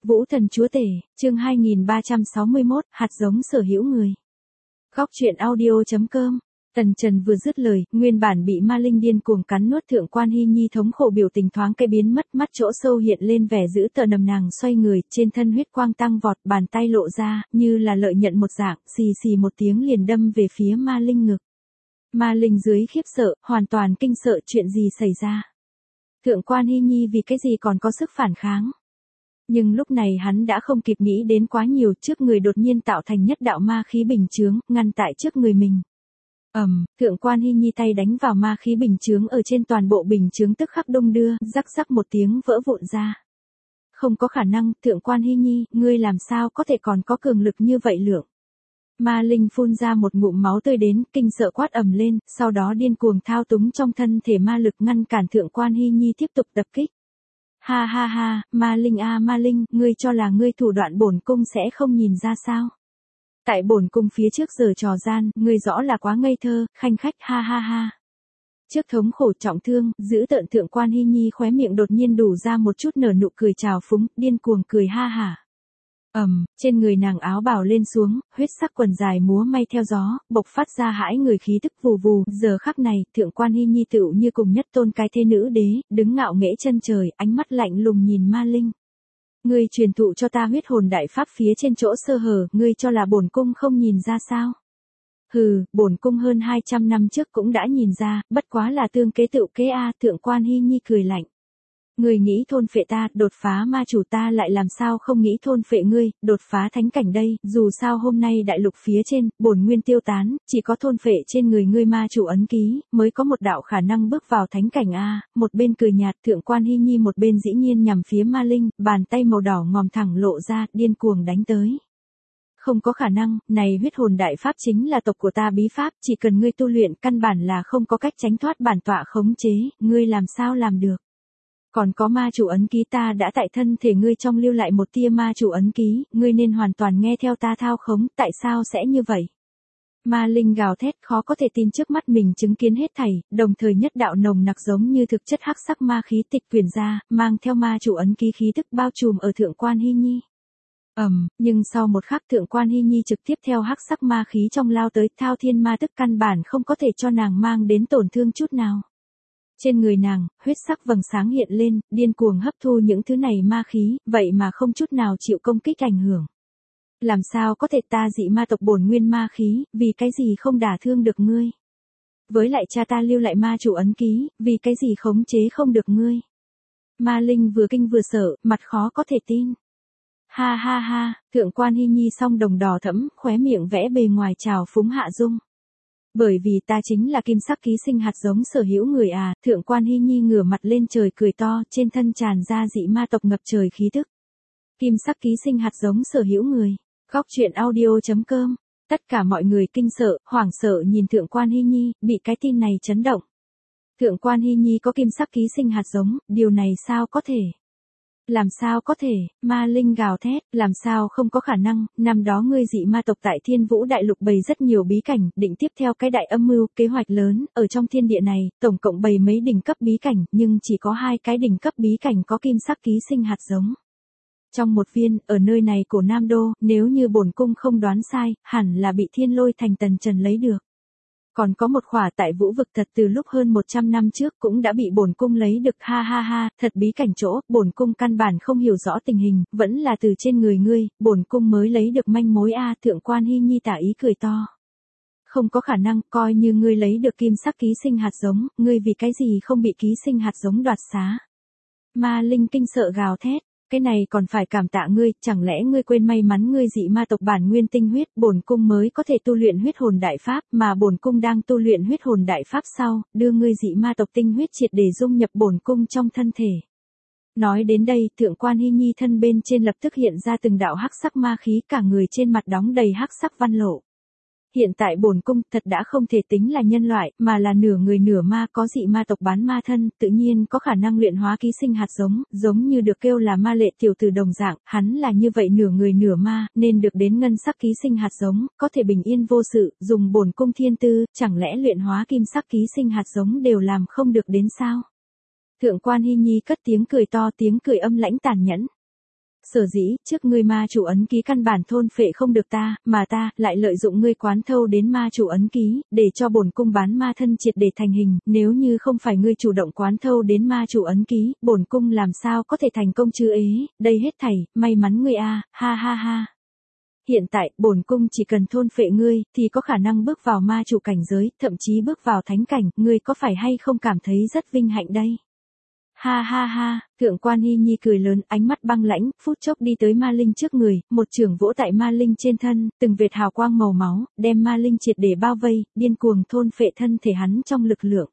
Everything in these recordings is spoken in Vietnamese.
Vũ thần chúa tể, chương 2361, hạt giống sở hữu người. Góc truyện audio.com. Tần Trần vừa dứt lời, nguyên bản bị ma linh điên cuồng cắn nuốt Thượng Quan Hy Nhi thống khổ biểu tình thoáng cái biến mất, mắt chỗ sâu hiện lên vẻ dữ tợn, nằm nàng xoay người, trên thân huyết quang tăng vọt, bàn tay lộ ra, như là lợi nhận một dạng, xì xì một tiếng liền đâm về phía ma linh ngực. Ma linh dưới khiếp sợ, hoàn toàn kinh sợ, chuyện gì xảy ra? Thượng Quan Hy Nhi vì cái gì còn có sức phản kháng? Nhưng lúc này hắn đã không kịp nghĩ đến quá nhiều, trước người đột nhiên tạo thành nhất đạo ma khí bình chướng, ngăn tại trước người mình. Thượng Quan Hy Nhi tay đánh vào ma khí bình chướng, ở trên toàn bộ bình chướng tức khắc đung đưa, rắc rắc một tiếng vỡ vụn ra. Không có khả năng, Thượng Quan Hy Nhi, ngươi làm sao có thể còn có cường lực như vậy lượng? Ma linh phun ra một ngụm máu tươi đến, kinh sợ quát ầm lên, sau đó điên cuồng thao túng trong thân thể ma lực ngăn cản Thượng Quan Hy Nhi tiếp tục tập kích. Ha ha ha, ma linh a ma linh, ngươi cho là ngươi thủ đoạn bổn cung sẽ không nhìn ra sao? Tại bổn cung phía trước giờ trò gian, ngươi rõ là quá ngây thơ, khanh khách, ha ha ha. Trước thống khổ trọng thương, giữ tợn Thượng Quan Hy Nhi khóe miệng đột nhiên đủ ra một chút nở nụ cười trào phúng, điên cuồng cười ha hả. Trên người nàng áo bào lên xuống, huyết sắc quần dài múa may theo gió, bộc phát ra hãi người khí tức vù vù, giờ khắc này, Thượng Quan Hy Nhi tựu như cùng nhất tôn cái thế nữ đế, đứng ngạo nghễ chân trời, ánh mắt lạnh lùng nhìn ma linh. Ngươi truyền thụ cho ta huyết hồn đại pháp phía trên chỗ sơ hở, ngươi cho là bổn cung không nhìn ra sao? Hừ, bổn cung hơn 200 năm trước cũng đã nhìn ra, bất quá là tương kế tựu kế a, Thượng Quan Hy Nhi cười lạnh. Ngươi nghĩ thôn phệ ta, đột phá ma chủ ta lại làm sao không nghĩ thôn phệ ngươi, đột phá thánh cảnh đây, dù sao hôm nay đại lục phía trên, bổn nguyên tiêu tán, chỉ có thôn phệ trên người ngươi ma chủ ấn ký, mới có một đạo khả năng bước vào thánh cảnh a. Một bên cười nhạt, Thượng Quan Hy Nhi một bên dĩ nhiên nhằm phía ma linh, bàn tay màu đỏ ngòm thẳng lộ ra, điên cuồng đánh tới. Không có khả năng, này huyết hồn đại pháp chính là tộc của ta bí pháp, chỉ cần ngươi tu luyện căn bản là không có cách tránh thoát bản tọa khống chế, ngươi làm sao làm được? Còn có ma chủ ấn ký, ta đã tại thân thể ngươi trong lưu lại một tia ma chủ ấn ký, ngươi nên hoàn toàn nghe theo ta thao khống, tại sao sẽ như vậy? Ma linh gào thét, khó có thể tin trước mắt mình chứng kiến hết thảy, đồng thời nhất đạo nồng nặc giống như thực chất hắc sắc ma khí tịch quyển ra, mang theo ma chủ ấn ký khí tức bao trùm ở Thượng Quan Hy Nhi. Nhưng sau một khắc Thượng Quan Hy Nhi trực tiếp theo hắc sắc ma khí trong lao tới, thao thiên ma tức căn bản không có thể cho nàng mang đến tổn thương chút nào. Trên người nàng, huyết sắc vầng sáng hiện lên, điên cuồng hấp thu những thứ này ma khí, vậy mà không chút nào chịu công kích ảnh hưởng. Làm sao có thể, ta dị ma tộc bổn nguyên ma khí, vì cái gì không đả thương được ngươi? Với lại cha ta lưu lại ma chủ ấn ký, vì cái gì khống chế không được ngươi? Ma linh vừa kinh vừa sợ, mặt khó có thể tin. Ha ha ha, Thượng Quan Hy Nhi song đồng đỏ thẫm, khóe miệng vẽ bề ngoài trào phúng hạ dung. Bởi vì ta chính là kim sắc ký sinh hạt giống sở hữu người à, Thượng Quan Hy Nhi ngửa mặt lên trời cười to, trên thân tràn ra dị ma tộc ngập trời khí tức. Kim sắc ký sinh hạt giống sở hữu người. Góc truyện audio.com. Tất cả mọi người kinh sợ, hoảng sợ nhìn Thượng Quan Hy Nhi, bị cái tin này chấn động. Thượng Quan Hy Nhi có kim sắc ký sinh hạt giống, điều này sao có thể? Làm sao có thể, ma linh gào thét, làm sao không có khả năng, năm đó ngươi dị ma tộc tại Thiên Vũ Đại Lục bày rất nhiều bí cảnh, định tiếp theo cái đại âm mưu, kế hoạch lớn, ở trong thiên địa này, tổng cộng bày mấy đỉnh cấp bí cảnh, nhưng chỉ có 2 cái đỉnh cấp bí cảnh có kim sắc ký sinh hạt giống. Trong một viên, ở nơi này của Nam Đô, nếu như bổn cung không đoán sai, hẳn là bị Thiên Lôi Thành Tần Trần lấy được. Còn có một khỏa tại Vũ Vực thật từ lúc hơn 100 năm trước cũng đã bị bổn cung lấy được, ha ha ha, thật bí cảnh chỗ, bổn cung căn bản không hiểu rõ tình hình, vẫn là từ trên người ngươi, bổn cung mới lấy được manh mối a. Thượng Quan Hy Nhi tả ý cười to. Không có khả năng, coi như ngươi lấy được kim sắc ký sinh hạt giống, ngươi vì cái gì không bị ký sinh hạt giống đoạt xá? Ma linh kinh sợ gào thét. Cái này còn phải cảm tạ ngươi, chẳng lẽ ngươi quên may mắn ngươi dị ma tộc bản nguyên tinh huyết, bổn cung mới có thể tu luyện huyết hồn đại pháp, mà bổn cung đang tu luyện huyết hồn đại pháp sau, đưa ngươi dị ma tộc tinh huyết triệt để dung nhập bổn cung trong thân thể. Nói đến đây, Thượng Quan Hy Nhi thân bên trên lập tức hiện ra từng đạo hắc sắc ma khí, cả người trên mặt đóng đầy hắc sắc văn lộ. Hiện tại bổn cung thật đã không thể tính là nhân loại, mà là nửa người nửa ma, có dị ma tộc bán ma thân, tự nhiên có khả năng luyện hóa ký sinh hạt giống, giống như được kêu là ma lệ tiểu tử đồng dạng, hắn là như vậy nửa người nửa ma, nên được đến ngân sắc ký sinh hạt giống, có thể bình yên vô sự, dùng bổn cung thiên tư, chẳng lẽ luyện hóa kim sắc ký sinh hạt giống đều làm không được đến sao? Thượng Quan Hy Nhi cất tiếng cười to, tiếng cười âm lãnh tàn nhẫn. Sở dĩ, trước ngươi ma chủ ấn ký căn bản thôn phệ không được ta, mà ta, lại lợi dụng ngươi quán thâu đến ma chủ ấn ký, để cho bổn cung bán ma thân triệt để thành hình, nếu như không phải ngươi chủ động quán thâu đến ma chủ ấn ký, bổn cung làm sao có thể thành công chứ ế, đây hết thảy, may mắn ngươi a, ha ha ha. Hiện tại, bổn cung chỉ cần thôn phệ ngươi, thì có khả năng bước vào ma chủ cảnh giới, thậm chí bước vào thánh cảnh, ngươi có phải hay không cảm thấy rất vinh hạnh đây? Ha ha ha, Thượng quan Hy Nhi cười lớn, ánh mắt băng lãnh, phút chốc đi tới ma linh trước người, một chưởng vỗ tại ma linh trên thân, từng vệt hào quang màu máu, đem ma linh triệt để bao vây, điên cuồng thôn phệ thân thể hắn trong lực lượng.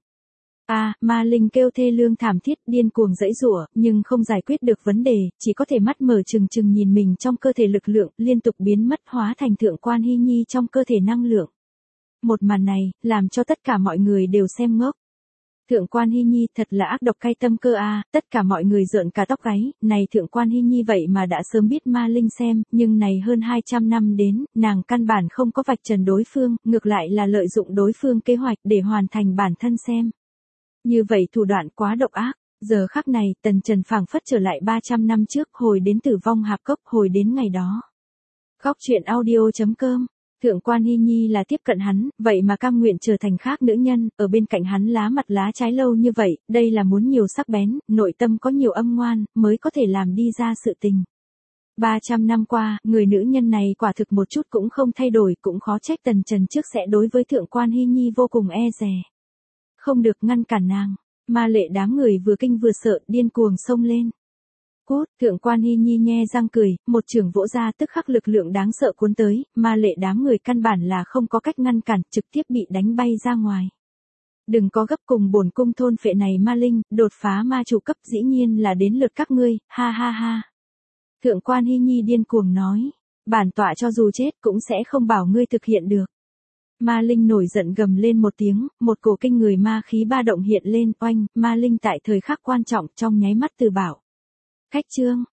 Ma linh kêu thê lương thảm thiết, điên cuồng giãy giụa, nhưng không giải quyết được vấn đề, chỉ có thể mắt mở trừng trừng nhìn mình trong cơ thể lực lượng, liên tục biến mất hóa thành Thượng quan Hy Nhi trong cơ thể năng lượng. Một màn này, làm cho tất cả mọi người đều xem ngốc. Thượng quan Hy Nhi thật là ác độc cay tâm cơ a, tất cả mọi người rợn cả tóc gáy, này Thượng quan Hy Nhi vậy mà đã sớm biết ma linh xem, nhưng này hơn 200 năm đến, nàng căn bản không có vạch trần đối phương, ngược lại là lợi dụng đối phương kế hoạch để hoàn thành bản thân xem. Như vậy thủ đoạn quá độc ác, giờ khắc này, Tần Trần phảng phất trở lại 300 năm trước, hồi đến Tử Vong Hạp Cốc, hồi đến ngày đó. Khóc chuyện audio.com. Thượng quan Hy Nhi là tiếp cận hắn, vậy mà cam nguyện trở thành khác nữ nhân, ở bên cạnh hắn lá mặt lá trái lâu như vậy, đây là muốn nhiều sắc bén, nội tâm có nhiều âm ngoan, mới có thể làm đi ra sự tình. 300 năm qua, người nữ nhân này quả thực một chút cũng không thay đổi, cũng khó trách Tần Trần trước sẽ đối với Thượng quan Hy Nhi vô cùng e dè. Không được ngăn cản nàng, ma lệ đám người vừa kinh vừa sợ, điên cuồng xông lên. Cút, Thượng quan Hy Nhi nhe răng cười, một chưởng vỗ ra tức khắc lực lượng đáng sợ cuốn tới, ma lệ đám người căn bản là không có cách ngăn cản, trực tiếp bị đánh bay ra ngoài. Đừng có gấp, cùng bổn cung thôn phệ này ma linh, đột phá ma chủ cấp, dĩ nhiên là đến lượt các ngươi, ha ha ha. Thượng quan Hy Nhi điên cuồng nói, bản tọa cho dù chết cũng sẽ không bảo ngươi thực hiện được. Ma linh nổi giận gầm lên một tiếng, một cổ kinh người ma khí ba động hiện lên, oanh, ma linh tại thời khắc quan trọng trong nháy mắt từ bảo. Khách chương,